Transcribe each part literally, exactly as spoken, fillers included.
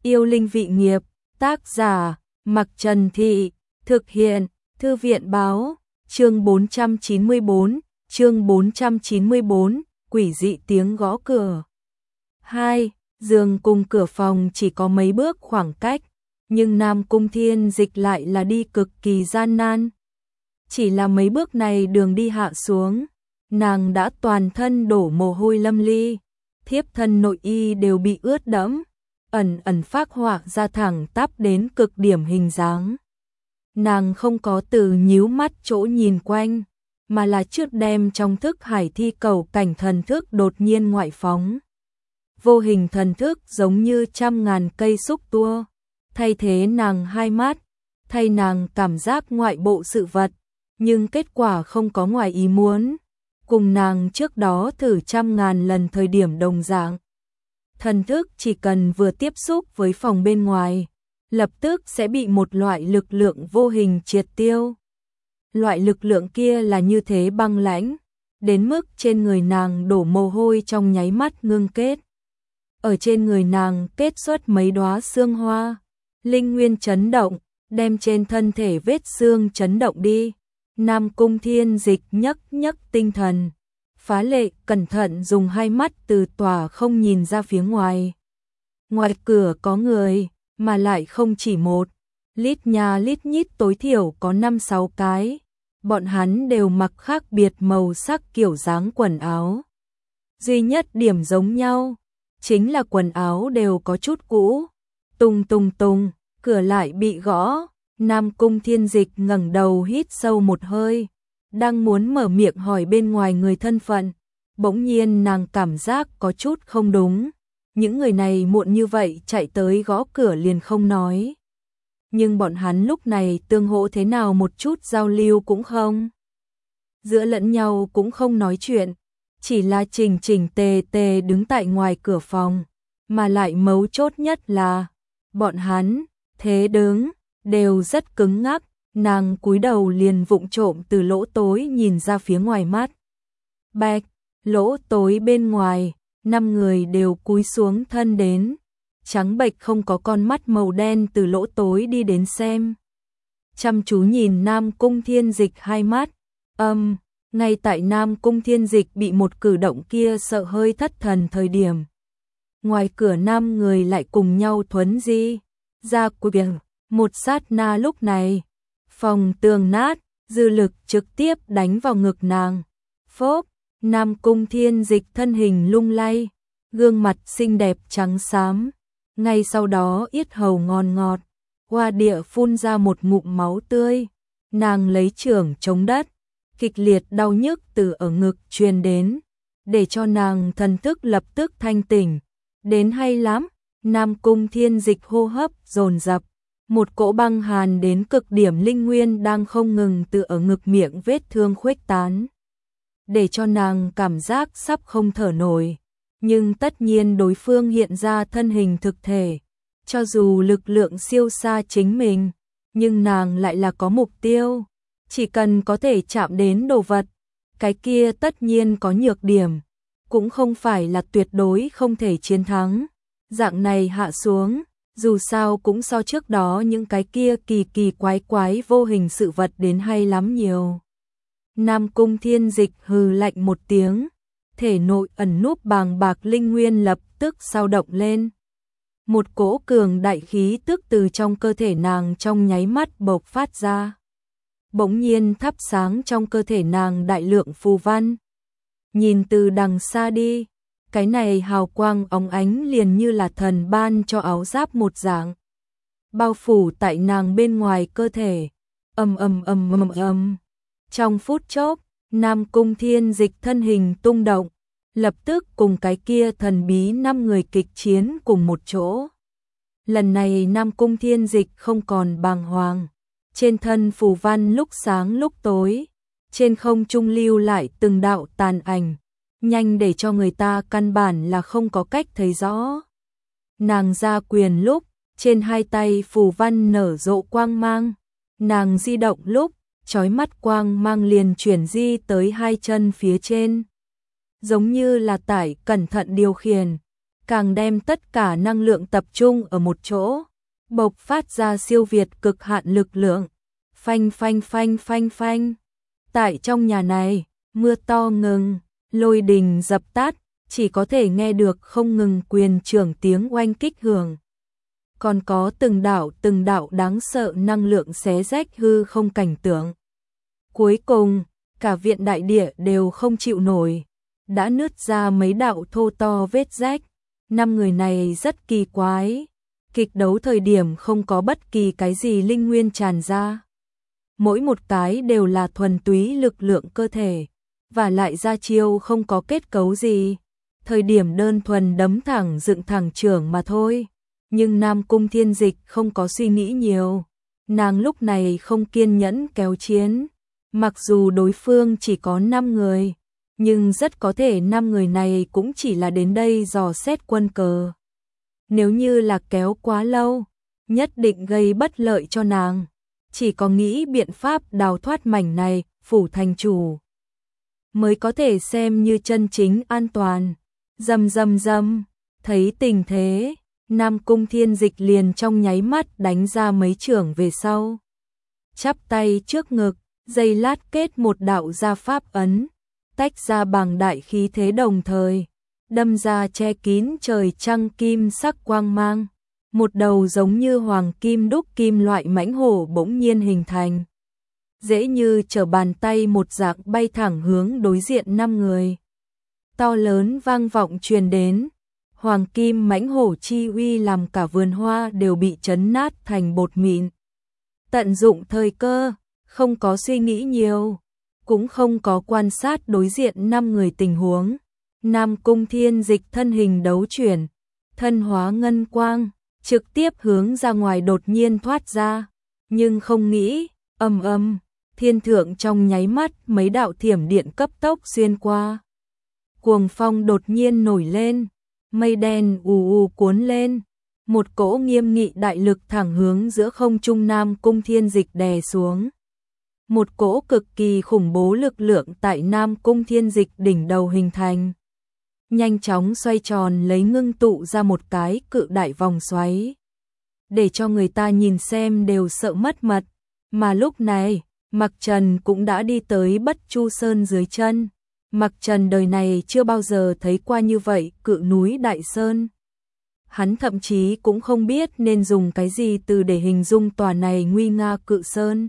Yêu linh vị nghiệp, tác giả, Mặc Trần Thị, thực hiện, Thư viện báo, chương bốn trăm chín mươi tư, chương bốn trăm chín mươi tư, quỷ dị tiếng gõ cửa. hai. Giường cùng cửa phòng chỉ có mấy bước khoảng cách, nhưng Nam Cung Thiên Dịch lại là đi cực kỳ gian nan. Chỉ là mấy bước này đường đi hạ xuống, nàng đã toàn thân đổ mồ hôi lâm ly, thiếp thân nội y đều bị ướt đẫm, ẩn ẩn phác họa ra thẳng tắp đến cực điểm hình dáng. Nàng không có từ nhíu mắt chỗ nhìn quanh, mà là trước đem trong thức hải thi cầu cảnh thần thức đột nhiên ngoại phóng. Vô hình thần thức giống như trăm ngàn cây xúc tua, thay thế nàng hai mắt, thay nàng cảm giác ngoại bộ sự vật, nhưng kết quả không có ngoài ý muốn, cùng nàng trước đó thử trăm ngàn lần thời điểm đồng dạng. Thần thức chỉ cần vừa tiếp xúc với phòng bên ngoài, lập tức sẽ bị một loại lực lượng vô hình triệt tiêu. Loại lực lượng kia là như thế băng lãnh, đến mức trên người nàng đổ mồ hôi trong nháy mắt ngưng kết. Ở trên người nàng kết xuất mấy đóa xương hoa, linh nguyên chấn động, đem trên thân thể vết xương chấn động đi. Nam Cung Thiên Dịch nhấc nhấc tinh thần, phá lệ cẩn thận dùng hai mắt từ tòa không nhìn ra phía ngoài. Ngoài cửa có người, mà lại không chỉ một, lít nhà lít nhít tối thiểu có năm sáu cái. Bọn hắn đều mặc khác biệt màu sắc kiểu dáng quần áo. Duy nhất điểm giống nhau, chính là quần áo đều có chút cũ. Tung tung tung, cửa lại bị gõ. Nam Cung Thiên Dịch ngẩng đầu hít sâu một hơi, đang muốn mở miệng hỏi bên ngoài người thân phận, bỗng nhiên nàng cảm giác có chút không đúng. Những người này muộn như vậy chạy tới gõ cửa liền không nói. Nhưng bọn hắn lúc này tương hỗ thế nào một chút giao lưu cũng không. Giữa lẫn nhau cũng không nói chuyện, chỉ là chỉnh chỉnh tề tề đứng tại ngoài cửa phòng, mà lại mấu chốt nhất là bọn hắn thế đứng đều rất cứng ngắc. Nàng cúi đầu liền vụng trộm từ lỗ tối nhìn ra phía ngoài mắt. Bạch, lỗ tối bên ngoài, năm người đều cúi xuống thân đến, trắng bệch không có con mắt màu đen từ lỗ tối đi đến xem. Chăm chú nhìn Nam Cung Thiên Dịch hai mắt, âm, ngay tại Nam Cung Thiên Dịch bị một cử động kia sợ hơi thất thần thời điểm. Ngoài cửa năm người lại cùng nhau thuấn di, ra cuối biển, một sát na lúc này. Phòng tường nát, dư lực trực tiếp đánh vào ngực nàng. Phốp, Nam Cung Thiên Dịch thân hình lung lay, gương mặt xinh đẹp trắng xám. Ngay sau đó yết hầu ngon ngọt, hoa địa phun ra một ngụm máu tươi. Nàng lấy chưởng chống đất, kịch liệt đau nhức từ ở ngực truyền đến, để cho nàng thần thức lập tức thanh tỉnh. Đến hay lắm, Nam Cung Thiên Dịch hô hấp dồn dập. Một cỗ băng hàn đến cực điểm linh nguyên đang không ngừng từ ở ngực miệng vết thương khuếch tán, để cho nàng cảm giác sắp không thở nổi. Nhưng tất nhiên đối phương hiện ra thân hình thực thể, cho dù lực lượng siêu xa chính mình, nhưng nàng lại là có mục tiêu, chỉ cần có thể chạm đến đồ vật, cái kia tất nhiên có nhược điểm, cũng không phải là tuyệt đối không thể chiến thắng. Dạng này hạ xuống, dù sao cũng so trước đó những cái kia kỳ kỳ quái quái vô hình sự vật đến hay lắm nhiều. Nam Cung Thiên Dịch hừ lạnh một tiếng, thể nội ẩn núp bàng bạc linh nguyên lập tức sao động lên. Một cỗ cường đại khí tức từ trong cơ thể nàng trong nháy mắt bộc phát ra. Bỗng nhiên thắp sáng trong cơ thể nàng đại lượng phù văn. Nhìn từ đằng xa đi, cái này hào quang óng ánh liền như là thần ban cho áo giáp một dạng, bao phủ tại nàng bên ngoài cơ thể. Ầm ầm ầm ầm ầm. Trong phút chốc, Nam Cung Thiên Dịch thân hình tung động, lập tức cùng cái kia thần bí năm người kịch chiến cùng một chỗ. Lần này Nam Cung Thiên Dịch không còn bàng hoàng, trên thân phù văn lúc sáng lúc tối, trên không trung lưu lại từng đạo tàn ảnh, nhanh để cho người ta căn bản là không có cách thấy rõ. Nàng ra quyền lúc, trên hai tay phù văn nở rộ quang mang, nàng di động lúc, chói mắt quang mang liền chuyển di tới hai chân phía trên. Giống như là tải cẩn thận điều khiển, càng đem tất cả năng lượng tập trung ở một chỗ, bộc phát ra siêu việt cực hạn lực lượng. Phanh phanh phanh phanh phanh. Tại trong nhà này, mưa to ngừng, lôi đình dập tắt, chỉ có thể nghe được không ngừng quyền trưởng tiếng oanh kích hưởng. Còn có từng đạo từng đạo đáng sợ năng lượng xé rách hư không cảnh tượng. Cuối cùng, cả viện đại địa đều không chịu nổi, đã nứt ra mấy đạo thô to vết rách. Năm người này rất kỳ quái, kịch đấu thời điểm không có bất kỳ cái gì linh nguyên tràn ra. Mỗi một cái đều là thuần túy lực lượng cơ thể, và lại ra chiêu không có kết cấu gì, thời điểm đơn thuần đấm thẳng dựng thẳng trưởng mà thôi. Nhưng Nam Cung Thiên Dịch không có suy nghĩ nhiều, nàng lúc này không kiên nhẫn kéo chiến, mặc dù đối phương chỉ có năm người, nhưng rất có thể năm người này cũng chỉ là đến đây dò xét quân cờ. Nếu như là kéo quá lâu, nhất định gây bất lợi cho nàng, chỉ có nghĩ biện pháp đào thoát mảnh này, phủ thành chủ mới có thể xem như chân chính an toàn. Rầm rầm rầm, thấy tình thế, Nam Cung Thiên Dịch liền trong nháy mắt đánh ra mấy chưởng về sau. Chắp tay trước ngực, giây lát kết một đạo gia pháp ấn, tách ra bằng đại khí thế đồng thời, đâm ra che kín trời trăng kim sắc quang mang. Một đầu giống như hoàng kim đúc kim loại mãnh hổ bỗng nhiên hình thành. Dễ như trở bàn tay một dạng bay thẳng hướng đối diện năm người. To lớn vang vọng truyền đến, hoàng kim mãnh hổ chi uy làm cả vườn hoa đều bị chấn nát thành bột mịn. Tận dụng thời cơ, không có suy nghĩ nhiều, cũng không có quan sát đối diện năm người tình huống. Nam Cung Thiên Dịch thân hình đấu chuyển, thân hóa ngân quang, trực tiếp hướng ra ngoài đột nhiên thoát ra, nhưng không nghĩ, ầm ầm, thiên thượng trong nháy mắt mấy đạo thiểm điện cấp tốc xuyên qua. Cuồng phong đột nhiên nổi lên, mây đen ù ù cuốn lên, một cỗ nghiêm nghị đại lực thẳng hướng giữa không trung Nam Cung Thiên Dịch đè xuống. Một cỗ cực kỳ khủng bố lực lượng tại Nam Cung Thiên Dịch đỉnh đầu hình thành, nhanh chóng xoay tròn lấy ngưng tụ ra một cái cự đại vòng xoáy, để cho người ta nhìn xem đều sợ mất mật. Mà lúc này, Mặc Trần cũng đã đi tới Bất Chu Sơn dưới chân. Mặc Trần đời này chưa bao giờ thấy qua như vậy cự núi đại sơn. Hắn thậm chí cũng không biết nên dùng cái gì từ để hình dung tòa này nguy nga cự sơn.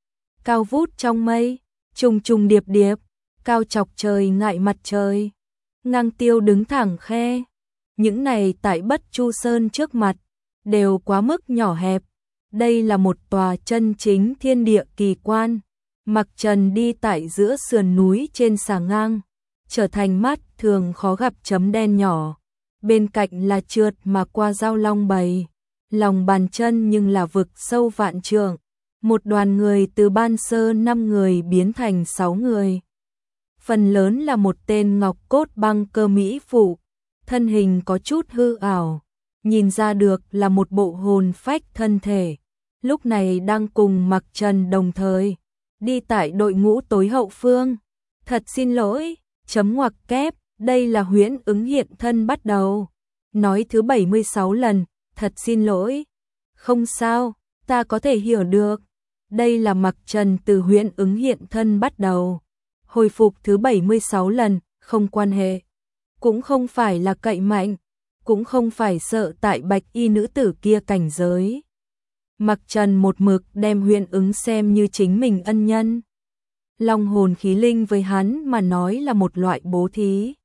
Cao vút trong mây, trùng trùng điệp điệp, cao chọc trời ngại mặt trời, ngang tiêu đứng thẳng khe. Những này tại Bất Chu Sơn trước mặt, đều quá mức nhỏ hẹp. Đây là một tòa chân chính thiên địa kỳ quan. Mặc Trần đi tại giữa sườn núi trên xà ngang, trở thành mắt thường khó gặp chấm đen nhỏ. Bên cạnh là trượt mà qua giao long bầy, lòng bàn chân nhưng là vực sâu vạn trượng. Một đoàn người từ ban sơ năm người biến thành sáu người. Phần lớn là một tên ngọc cốt băng cơ mỹ phụ, thân hình có chút hư ảo, nhìn ra được là một bộ hồn phách thân thể. Lúc này đang cùng Mặc Trần đồng thời, đi tại đội ngũ tối hậu phương. Thật xin lỗi, chấm ngoặc kép, đây là huyễn ứng hiện thân bắt đầu. Nói thứ bảy mươi sáu lần, thật xin lỗi. Không sao, ta có thể hiểu được. Đây là Mặc Trần từ huyễn ứng hiện thân bắt đầu. Hồi phục thứ bảy mươi sáu lần, không quan hệ. Cũng không phải là cậy mạnh, cũng không phải sợ tại bạch y nữ tử kia cảnh giới. Mặc Trần một mực đem huyễn ứng xem như chính mình ân nhân. Long hồn khí linh với hắn mà nói là một loại bố thí,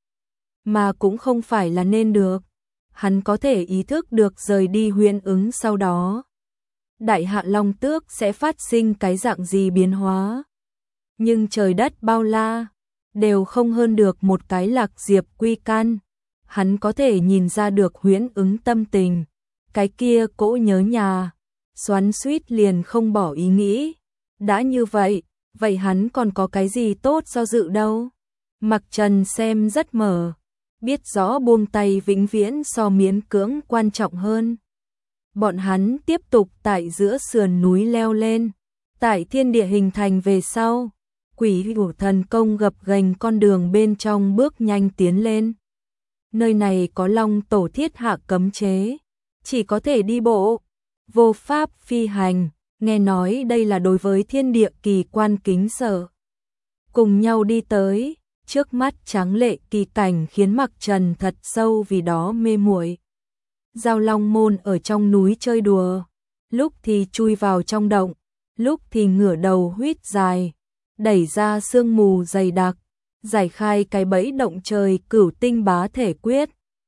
mà cũng không phải là nên được. Hắn có thể ý thức được rời đi huyễn ứng sau đó, Đại Hạ Long Tước sẽ phát sinh cái dạng gì biến hóa. Nhưng trời đất bao la, đều không hơn được một cái Lạc Diệp Quy Can. Hắn có thể nhìn ra được huyễn ứng tâm tình, cái kia cỗ nhớ nhà, xoắn xuýt liền không bỏ ý nghĩ. Đã như vậy, vậy hắn còn có cái gì tốt do dự đâu. Mặc Trần xem rất mở, biết rõ buông tay vĩnh viễn so miễn cưỡng quan trọng hơn. Bọn hắn tiếp tục tại giữa sườn núi leo lên, tại thiên địa hình thành về sau, Quỷ Hữu thần công gập ghềnh con đường bên trong bước nhanh tiến lên. nơi này có Long tổ thiết hạ cấm chế, chỉ có thể đi bộ, vô pháp phi hành, nghe nói đây là đối với thiên địa kỳ quan kính sợ. Cùng nhau đi tới, trước mắt tráng lệ kỳ cảnh khiến Mặc Trần thật sâu vì đó mê muội. Giao Long môn ở trong núi chơi đùa, lúc thì chui vào trong động, lúc thì ngửa đầu huýt dài, đẩy ra sương mù dày đặc, giải khai cái bẫy động trời cửu tinh bá thể quyết,